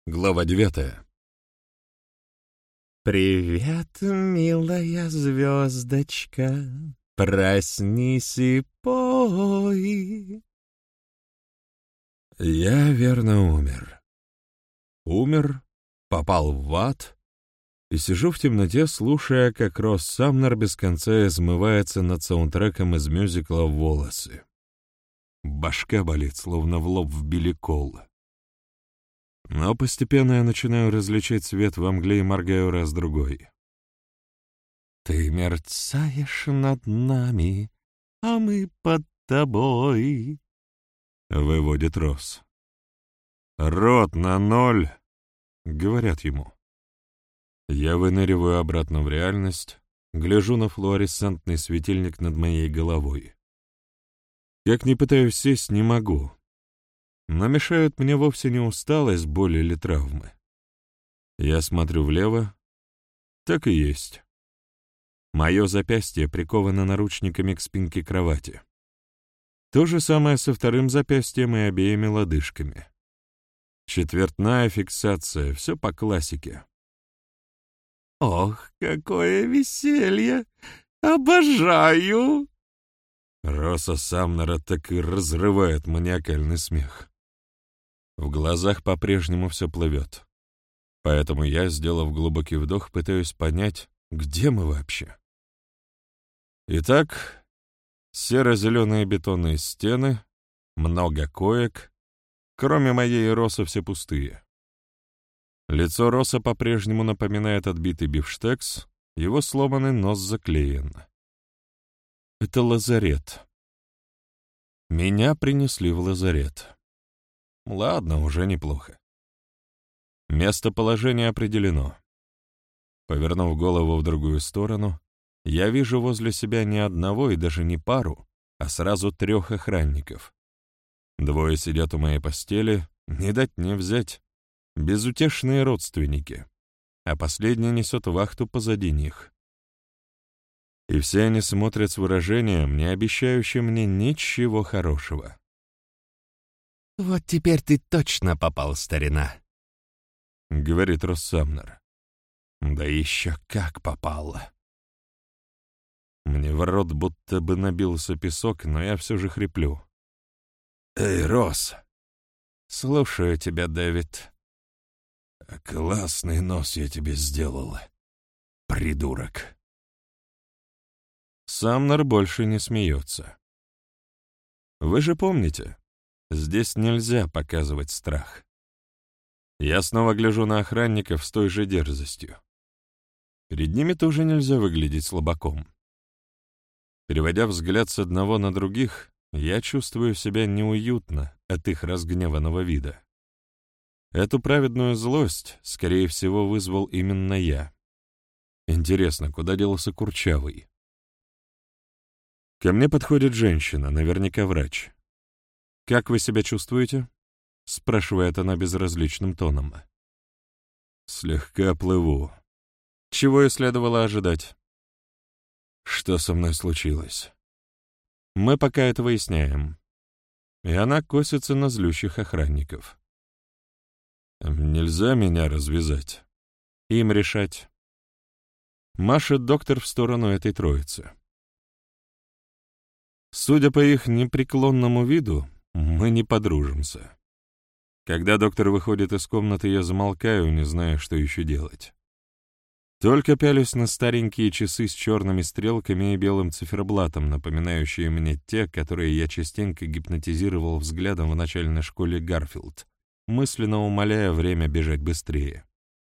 Глава 9. «Привет, милая звездочка, проснись и пой». Я верно умер. Умер, попал в ад и сижу в темноте, слушая, как Росс Самнер без конца измывается над саундтреком из мюзикла «Волосы». Башка болит, словно в лоб вбили кол. Но постепенно я начинаю различать свет во мгле и моргаю раз-другой. «Ты мерцаешь над нами, а мы под тобой», — выводит Росс. «Рот на 0», — говорят ему. Я выныриваю обратно в реальность, гляжу на флуоресцентный светильник над моей головой. Как ни пытаюсь сесть, не могу. Но мешают мне вовсе не усталость, боль или травмы. Я смотрю влево. Так и есть. Мое запястье приковано наручниками к спинке кровати. То же самое со вторым запястьем и обеими лодыжками. Четвертная фиксация, все по классике. «Ох, какое веселье! Обожаю!» Росса Самнера так и разрывает маниакальный смех. В глазах по-прежнему все плывет. Поэтому я, сделав глубокий вдох, пытаюсь понять, где мы вообще. Итак, серо-зеленые бетонные стены, много коек, кроме моей и Росса все пустые. Лицо Росса по-прежнему напоминает отбитый бифштекс, его сломанный нос заклеен. Это лазарет. Меня принесли в лазарет. Ладно, уже неплохо. Местоположение определено. Повернув голову в другую сторону, я вижу возле себя не одного и даже не пару, а сразу 3 охранников. 2 сидят у моей постели, не дать не взять, безутешные родственники, а последний несет вахту позади них. И все они смотрят с выражением, не обещающим мне ничего хорошего. «Вот теперь ты точно попал, старина», — говорит Росс Самнер. Да еще как попал. Мне в рот будто бы набился песок, но я все же хриплю. «Эй, Росс!» «Слушаю тебя, Дэвид». «Классный нос я тебе сделал, придурок». Самнер больше не смеется. Вы же помните, здесь нельзя показывать страх. Я снова гляжу на охранников с той же дерзостью. Перед ними тоже нельзя выглядеть слабаком. Переводя взгляд с одного на других, я чувствую себя неуютно от их разгневанного вида. Эту праведную злость, скорее всего, вызвал именно я. Интересно, куда делся Курчавый? Ко мне подходит женщина, наверняка врач. «Как вы себя чувствуете?» — спрашивает она безразличным тоном. «Слегка плыву». Чего и следовало ожидать. «Что со мной случилось?» «Мы пока это выясняем». И она косится на злющих охранников. «Нельзя меня развязать?» «Им решать». Машет доктор в сторону этой троицы. Судя по их непреклонному виду, мы не подружимся. Когда доктор выходит из комнаты, я замолкаю, не зная, что еще делать. Только пялюсь на старенькие часы с черными стрелками и белым циферблатом, напоминающие мне те, которые я частенько гипнотизировал взглядом в начальной школе Гарфилд, мысленно умоляя время бежать быстрее.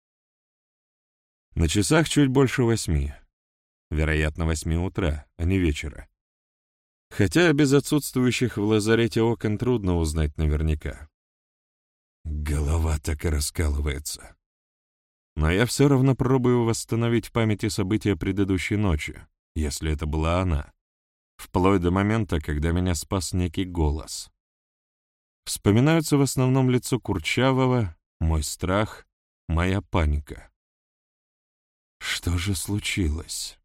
На часах чуть больше 8. Вероятно, 8 утра, а не вечера. Хотя без отсутствующих в лазарете окон трудно узнать наверняка. Голова так и раскалывается. Но я все равно пробую восстановить в памяти события предыдущей ночи, если это была она, вплоть до момента, когда меня спас некий голос. Вспоминаются в основном лицо Курчавого, мой страх, моя паника. Что же случилось?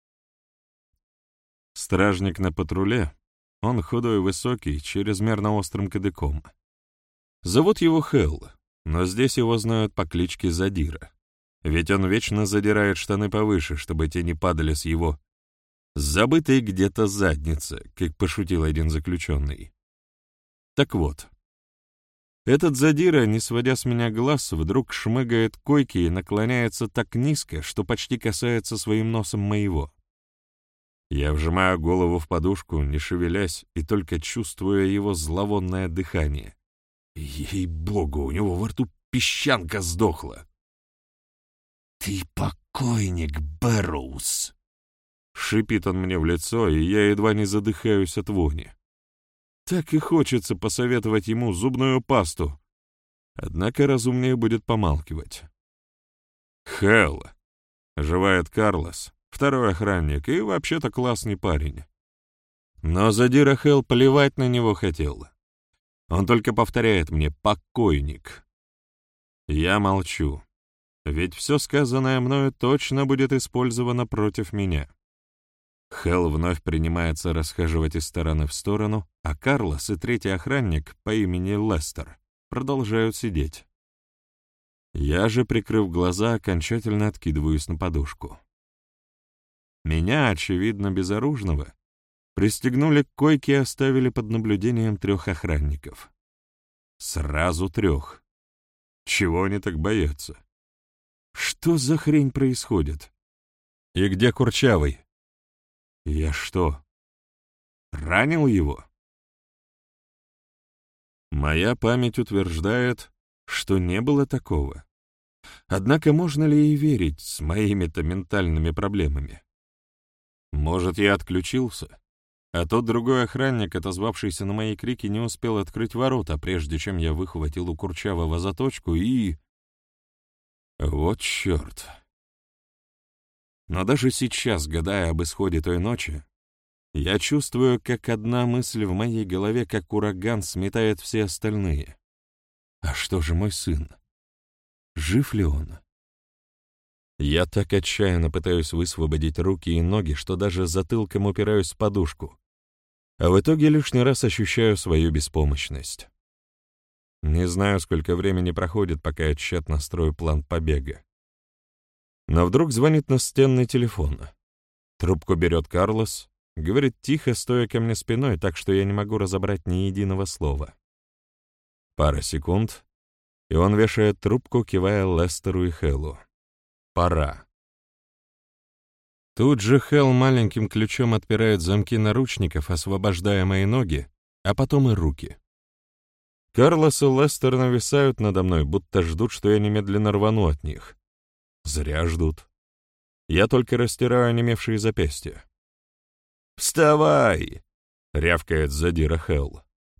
Стражник на патруле, он худой, высокий, чрезмерно острым кадыком. Зовут его Хелл, но здесь его знают по кличке Задира, ведь он вечно задирает штаны повыше, чтобы те не падали с его забытой где-то задницы, как пошутил один заключенный. Так вот, этот Задира, не сводя с меня глаз, вдруг шмыгает к койке и наклоняется так низко, что почти касается своим носом моего. Я вжимаю голову в подушку, не шевелясь, и только чувствуя его зловонное дыхание. Ей-богу, у него во рту песчанка сдохла. «Ты покойник, Бэрроуз!» Шипит он мне в лицо, и я едва не задыхаюсь от вони. Так и хочется посоветовать ему зубную пасту. Однако разумнее будет помалкивать. «Хелл!» — оживает Карлос, второй охранник, и вообще-то классный парень. Но Задира Хелл плевать на него хотел. Он только повторяет мне «покойник». Я молчу, ведь все сказанное мною точно будет использовано против меня. Хелл вновь принимается расхаживать из стороны в сторону, а Карлос и третий охранник по имени Лестер продолжают сидеть. Я же, прикрыв глаза, окончательно откидываюсь на подушку. Меня, очевидно, безоружного, пристегнули к койке и оставили под наблюдением 3 охранников. Сразу 3. Чего они так боятся? Что за хрень происходит? И где Курчавый? Я что, ранил его? Моя память утверждает, что не было такого. Однако можно ли ей верить с моими-то ментальными проблемами? Может, я отключился, а тот другой охранник, отозвавшийся на мои крики, не успел открыть ворота, прежде чем я выхватил у Курчавого заточку и... Вот черт! Но даже сейчас, гадая об исходе той ночи, я чувствую, как одна мысль в моей голове, как ураган, сметает все остальные. А что же мой сын? Жив ли он? Я так отчаянно пытаюсь высвободить руки и ноги, что даже затылком упираюсь в подушку, а в итоге лишний раз ощущаю свою беспомощность. Не знаю, сколько времени проходит, пока я тщетно строю план побега. Но вдруг звонит настенный телефон. Трубку берет Карлос, говорит тихо, стоя ко мне спиной, так что я не могу разобрать ни единого слова. Пара секунд, и он вешает трубку, кивая Лестеру и Хеллу. Пора. Тут же Хелл маленьким ключом отпирает замки наручников, освобождая мои ноги, а потом и руки. Карлос и Лестер нависают надо мной, будто ждут, что я немедленно рвану от них. Зря ждут. Я только растираю онемевшие запястья. «Вставай!» — рявкает Задира Хелл.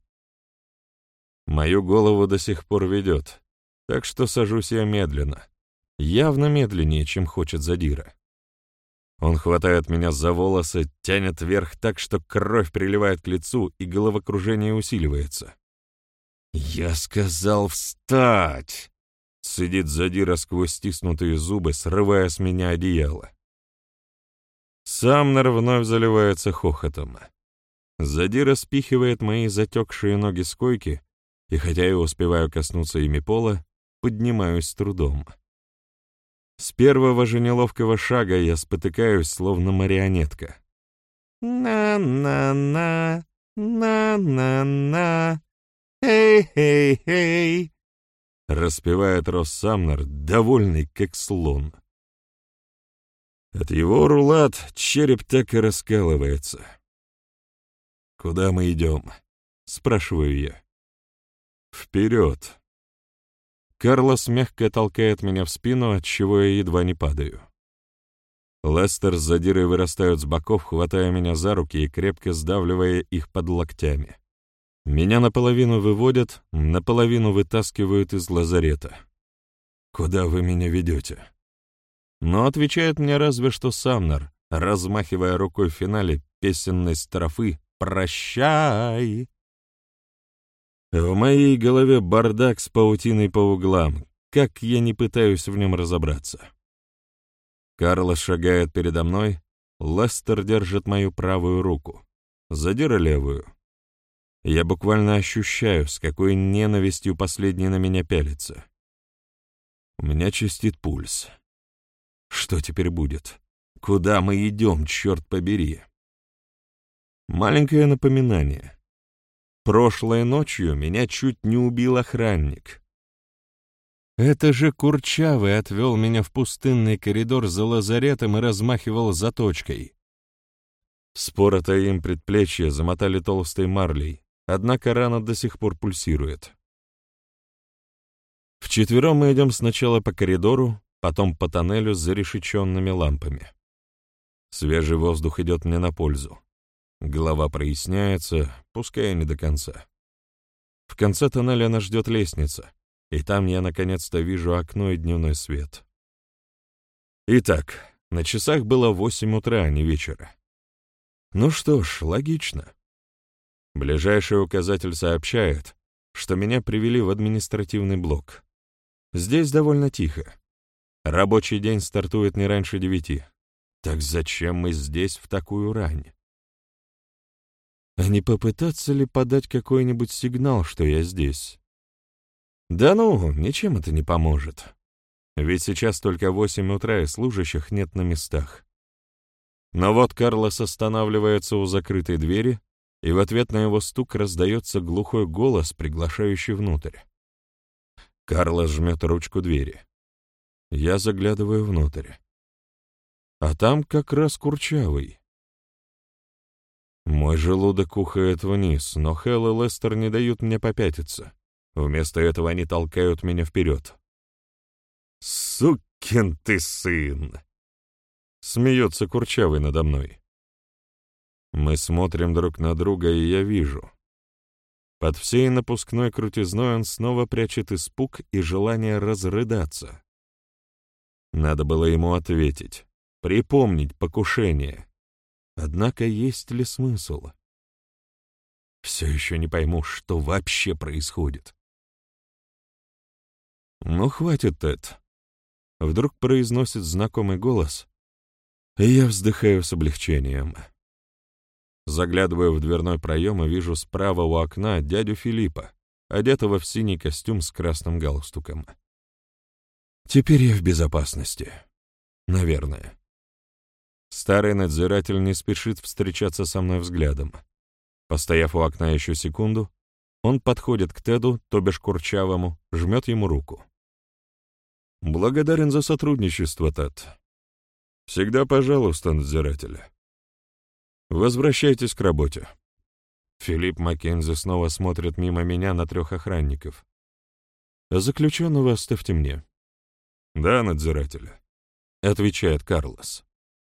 Мою голову до сих пор ведет, так что сажусь я медленно. Явно медленнее, чем хочет Задира. Он хватает меня за волосы, тянет вверх так, что кровь приливает к лицу и головокружение усиливается. «Я сказал встать!» — цедит Задира сквозь стиснутые зубы, срывая с меня одеяло. Самнер вновь заливается хохотом. Задира спихивает мои затекшие ноги с койки, и хотя я успеваю коснуться ими пола, поднимаюсь с трудом. С первого же неловкого шага я спотыкаюсь, словно марионетка. «На-на-на, на-на-на, эй-эй-эй», — распевает Росс Самнер, довольный, как слон. От его рулат череп так и раскалывается. «Куда мы идем?» — спрашиваю я. «Вперед!» Карлос мягко толкает меня в спину, отчего я едва не падаю. Лестер с Задирой вырастают с боков, хватая меня за руки и крепко сдавливая их под локтями. Меня наполовину выводят, наполовину вытаскивают из лазарета. «Куда вы меня ведете?» Но отвечает мне разве что Самнер, размахивая рукой в финале песенной строфы «Прощай». В моей голове бардак с паутиной по углам, как я не пытаюсь в нем разобраться. Карлос шагает передо мной, Лестер держит мою правую руку, Задира левую. Я буквально ощущаю, с какой ненавистью последний на меня пялится. У меня чистит пульс. Что теперь будет? Куда мы идем, черт побери? Маленькое напоминание. Прошлой ночью меня чуть не убил охранник. Это же Курчавый отвел меня в пустынный коридор за лазаретом и размахивал заточкой. Споротое им предплечье замотали толстой марлей, однако рана до сих пор пульсирует. Вчетвером мы идем сначала по коридору, потом по тоннелю с зарешеченными лампами. Свежий воздух идет мне на пользу. Голова проясняется, пускай и не до конца. В конце тоннеля нас ждет лестница, и там я наконец-то вижу окно и дневной свет. Итак, на часах было 8 утра, а не вечера. Ну что ж, логично. Ближайший указатель сообщает, что меня привели в административный блок. Здесь довольно тихо. Рабочий день стартует не раньше 9. Так зачем мы здесь в такую рань? А не попытаться ли подать какой-нибудь сигнал, что я здесь? Да ну, ничем это не поможет. Ведь сейчас только 8 утра, и служащих нет на местах. Но вот Карлос останавливается у закрытой двери, и в ответ на его стук раздается глухой голос, приглашающий внутрь. Карлос жмет ручку двери. Я заглядываю внутрь. А там как раз Курчавый. Мой желудок ухает вниз, но Хелл и Лестер не дают мне попятиться. Вместо этого они толкают меня вперед. «Сукин ты сын!» Смеется Курчавый надо мной. Мы смотрим друг на друга, и я вижу. Под всей напускной крутизной он снова прячет испуг и желание разрыдаться. Надо было ему ответить, припомнить покушение. Однако есть ли смысл? Все еще не пойму, что вообще происходит. «Ну, хватит, Тед», — вдруг произносит знакомый голос, и я вздыхаю с облегчением. Заглядываю в дверной проем и вижу справа у окна дядю Филиппа, одетого в синий костюм с красным галстуком. Теперь я в безопасности. Наверное. Старый надзиратель не спешит встречаться со мной взглядом. Постояв у окна еще секунду, он подходит к Теду, то бишь Курчавому, жмет ему руку. «Благодарен за сотрудничество, Тед. Всегда пожалуйста, надзиратель. Возвращайтесь к работе». Филипп Маккензи снова смотрит мимо меня на 3 охранников. «Заключенного оставьте мне». «Да, надзиратель», — отвечает Карлос.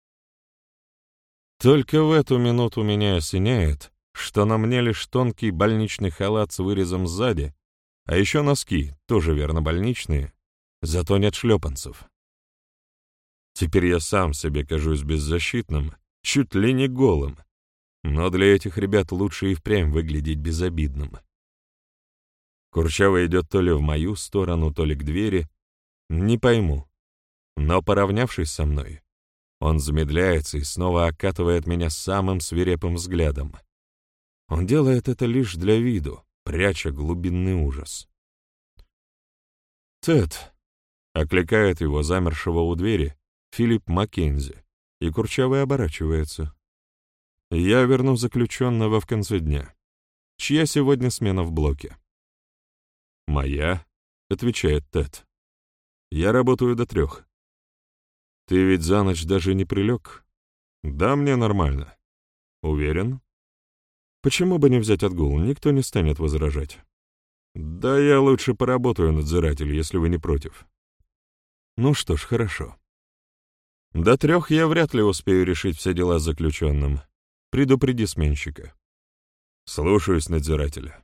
Только в эту минуту меня осеняет, что на мне лишь тонкий больничный халат с вырезом сзади, а еще носки, тоже верно больничные, зато нет шлепанцев. Теперь я сам себе кажусь беззащитным, чуть ли не голым, но для этих ребят лучше и впрямь выглядеть безобидным. Курчавый идет то ли в мою сторону, то ли к двери, не пойму, но, поравнявшись со мной, он замедляется и снова окатывает меня самым свирепым взглядом. Он делает это лишь для виду, пряча глубинный ужас. «Тед», — окликает его замершего у двери Филипп Маккензи, и Курчавый оборачивается. «Я верну заключенного в конце дня. Чья сегодня смена в блоке?» «Моя», — отвечает Тед. «Я работаю до 3. Ты ведь за ночь даже не прилег?» «Да, мне нормально». «Уверен?» «Почему бы не взять отгул? Никто не станет возражать». «Да я лучше поработаю, надзиратель, если вы не против». «Ну что ж, хорошо. До 3 я вряд ли успею решить все дела с заключенным. Предупреди сменщика». «Слушаюсь, надзирателя».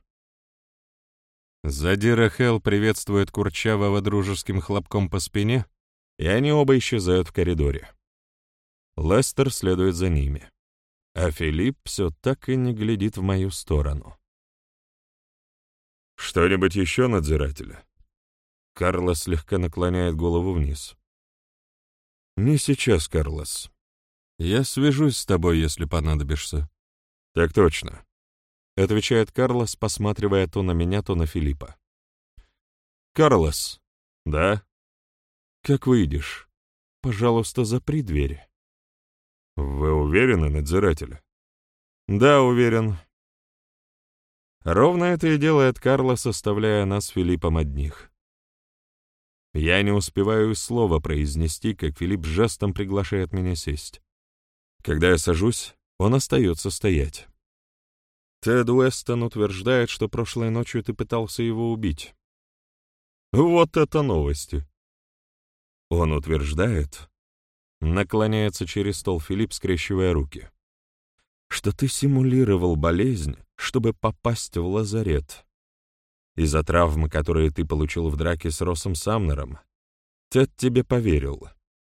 Задира Хелл приветствует Курчавого дружеским хлопком по спине, и они оба исчезают в коридоре. Лестер следует за ними, а Филипп все так и не глядит в мою сторону. «Что-нибудь еще, надзирателя?» Карлос слегка наклоняет голову вниз. «Не сейчас, Карлос. Я свяжусь с тобой, если понадобишься». «Так точно», — отвечает Карлос, посматривая то на меня, то на Филиппа. «Карлос». «Да?» Как выйдешь, пожалуйста, запри дверь». «Вы уверены, надзиратель?» «Да, уверен». Ровно это и делает Карлос, оставляя нас с Филиппом одних. Я не успеваю и слова произнести, как Филипп жестом приглашает меня сесть. Когда я сажусь, он остается стоять. Тед Уэстон утверждает, что прошлой ночью ты пытался его убить. Вот это новости. Он утверждает, наклоняется через стол Филипп, скрещивая руки, что ты симулировал болезнь, чтобы попасть в лазарет. Из-за травмы, которые ты получил в драке с Россом Самнером, Тед тебе поверил.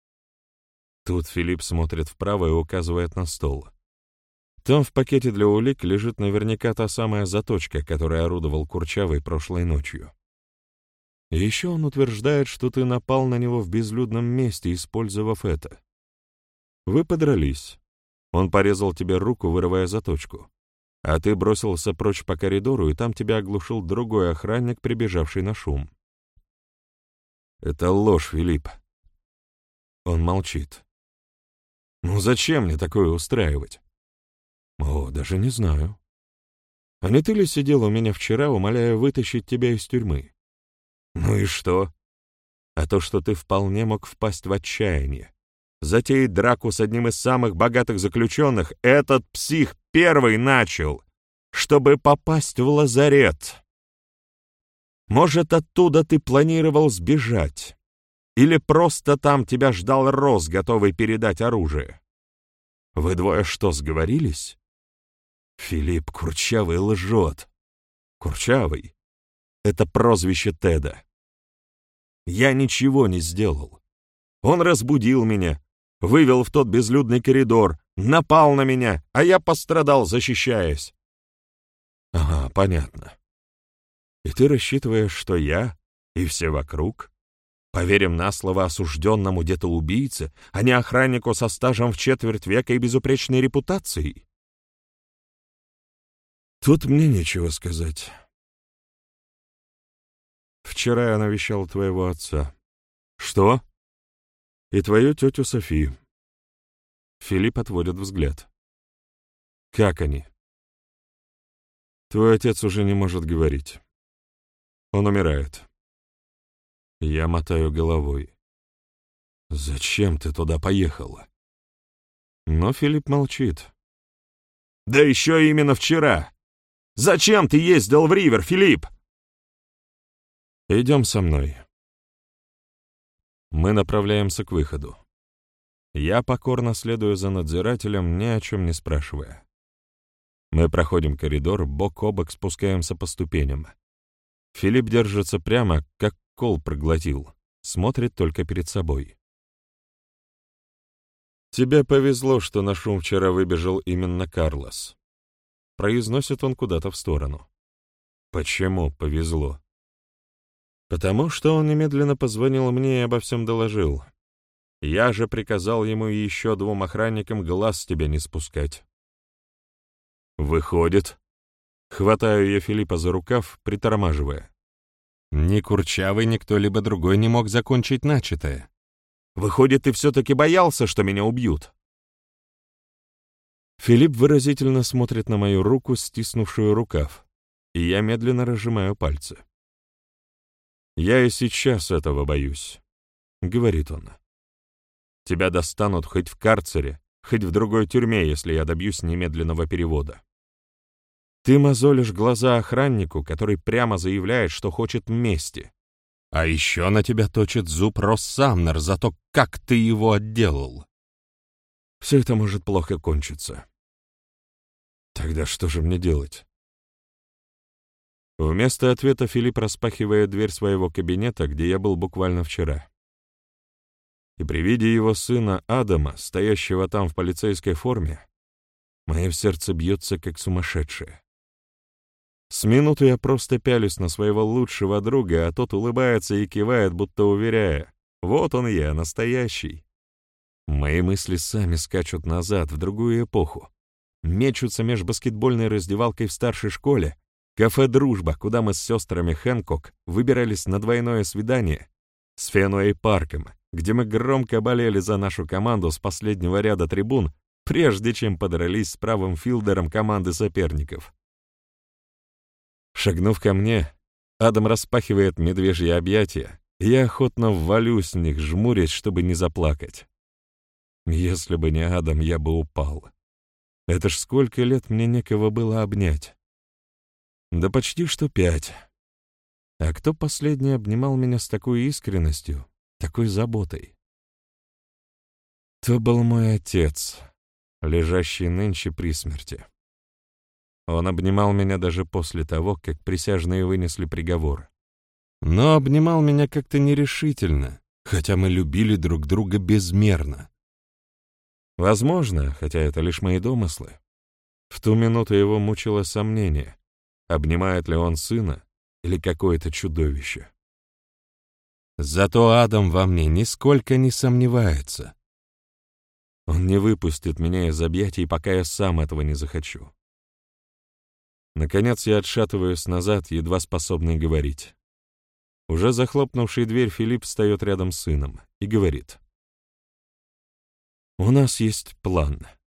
Тут Филипп смотрит вправо и указывает на стол. Там в пакете для улик лежит наверняка та самая заточка, которой орудовал Курчавый прошлой ночью. И еще он утверждает, что ты напал на него в безлюдном месте, использовав это. Вы подрались. Он порезал тебе руку, вырывая заточку. А ты бросился прочь по коридору, и там тебя оглушил другой охранник, прибежавший на шум. Это ложь, Филипп. Он молчит. Ну зачем мне такое устраивать? О, даже не знаю. А не ты ли сидел у меня вчера, умоляя вытащить тебя из тюрьмы? Ну и что? А то, что ты вполне мог впасть в отчаяние. Затеять драку с одним из самых богатых заключенных этот псих первый начал, чтобы попасть в лазарет. Может, оттуда ты планировал сбежать? Или просто там тебя ждал Росс, готовый передать оружие? Вы двое что, сговорились? Филипп, Курчавый лжет. Курчавый — это прозвище Теда. Я ничего не сделал. Он разбудил меня, вывел в тот безлюдный коридор, напал на меня, а я пострадал, защищаясь. Ага, понятно. И ты рассчитываешь, что я и все вокруг поверим на слово осужденному где-то убийце, а не охраннику со стажем в четверть века и безупречной репутацией? Тут мне нечего сказать. Вчера я навещал твоего отца. Что? И твою тетю Софию. Филипп отводит взгляд. Как они? Твой отец уже не может говорить. Он умирает. Я мотаю головой. Зачем ты туда поехала? Но Филипп молчит. Да еще именно вчера! Зачем ты ездил в Ривер, Филипп? Идем со мной. Мы направляемся к выходу. Я покорно следую за надзирателем, ни о чем не спрашивая. Мы проходим коридор, бок о бок спускаемся по ступеням. Филипп держится прямо, как кол проглотил, смотрит только перед собой. «Тебе повезло, что на шум вчера выбежал именно Карлос». Произносит он куда-то в сторону. «Почему повезло?» «Потому что он немедленно позвонил мне и обо всем доложил. Я же приказал ему и еще 2 охранникам глаз с тебя не спускать». «Выходит...» Хватаю я Филиппа за рукав, притормаживая. Ни Курчавый, ни кто-либо другой не мог закончить начатое. «Выходит, ты все-таки боялся, что меня убьют?» Филипп выразительно смотрит на мою руку, стиснувшую рукав, и я медленно разжимаю пальцы. «Я и сейчас этого боюсь», — говорит он. «Тебя достанут хоть в карцере, хоть в другой тюрьме, если я добьюсь немедленного перевода. Ты мозолишь глаза охраннику, который прямо заявляет, что хочет мести. А еще на тебя точит зуб Росс Самнер за то, как ты его отделал. Все это может плохо кончиться. Тогда что же мне делать?» Вместо ответа Филипп распахивает дверь своего кабинета, где я был буквально вчера. И при виде его сына Адама, стоящего там в полицейской форме, мое сердце бьется как сумасшедшее. С минуту я просто пялюсь на своего лучшего друга, а тот улыбается и кивает, будто уверяя: «Вот он я, настоящий». Мои мысли сами скачут назад, в другую эпоху. Мечутся меж баскетбольной раздевалкой в старшей школе, кафе «Дружба», куда мы с сестрами Хэнкок выбирались на двойное свидание, с Фенуэй Парком, где мы громко болели за нашу команду с последнего ряда трибун, прежде чем подрались с правым филдером команды соперников. Шагнув ко мне, Адам распахивает медвежьи объятия, и я охотно ввалюсь в них, жмурясь, чтобы не заплакать. Если бы не Адам, я бы упал. Это ж сколько лет мне некого было обнять. Да почти что 5. А кто последний обнимал меня с такой искренностью, такой заботой? То был мой отец, лежащий нынче при смерти. Он обнимал меня даже после того, как присяжные вынесли приговор. Но обнимал меня как-то нерешительно, хотя мы любили друг друга безмерно. Возможно, хотя это лишь мои домыслы, в ту минуту его мучило сомнение, обнимает ли он сына или какое-то чудовище. Зато Адам во мне нисколько не сомневается. Он не выпустит меня из объятий, пока я сам этого не захочу. Наконец я отшатываюсь назад, едва способный говорить. Уже захлопнувший дверь Филипп встает рядом с сыном и говорит: «У нас есть план».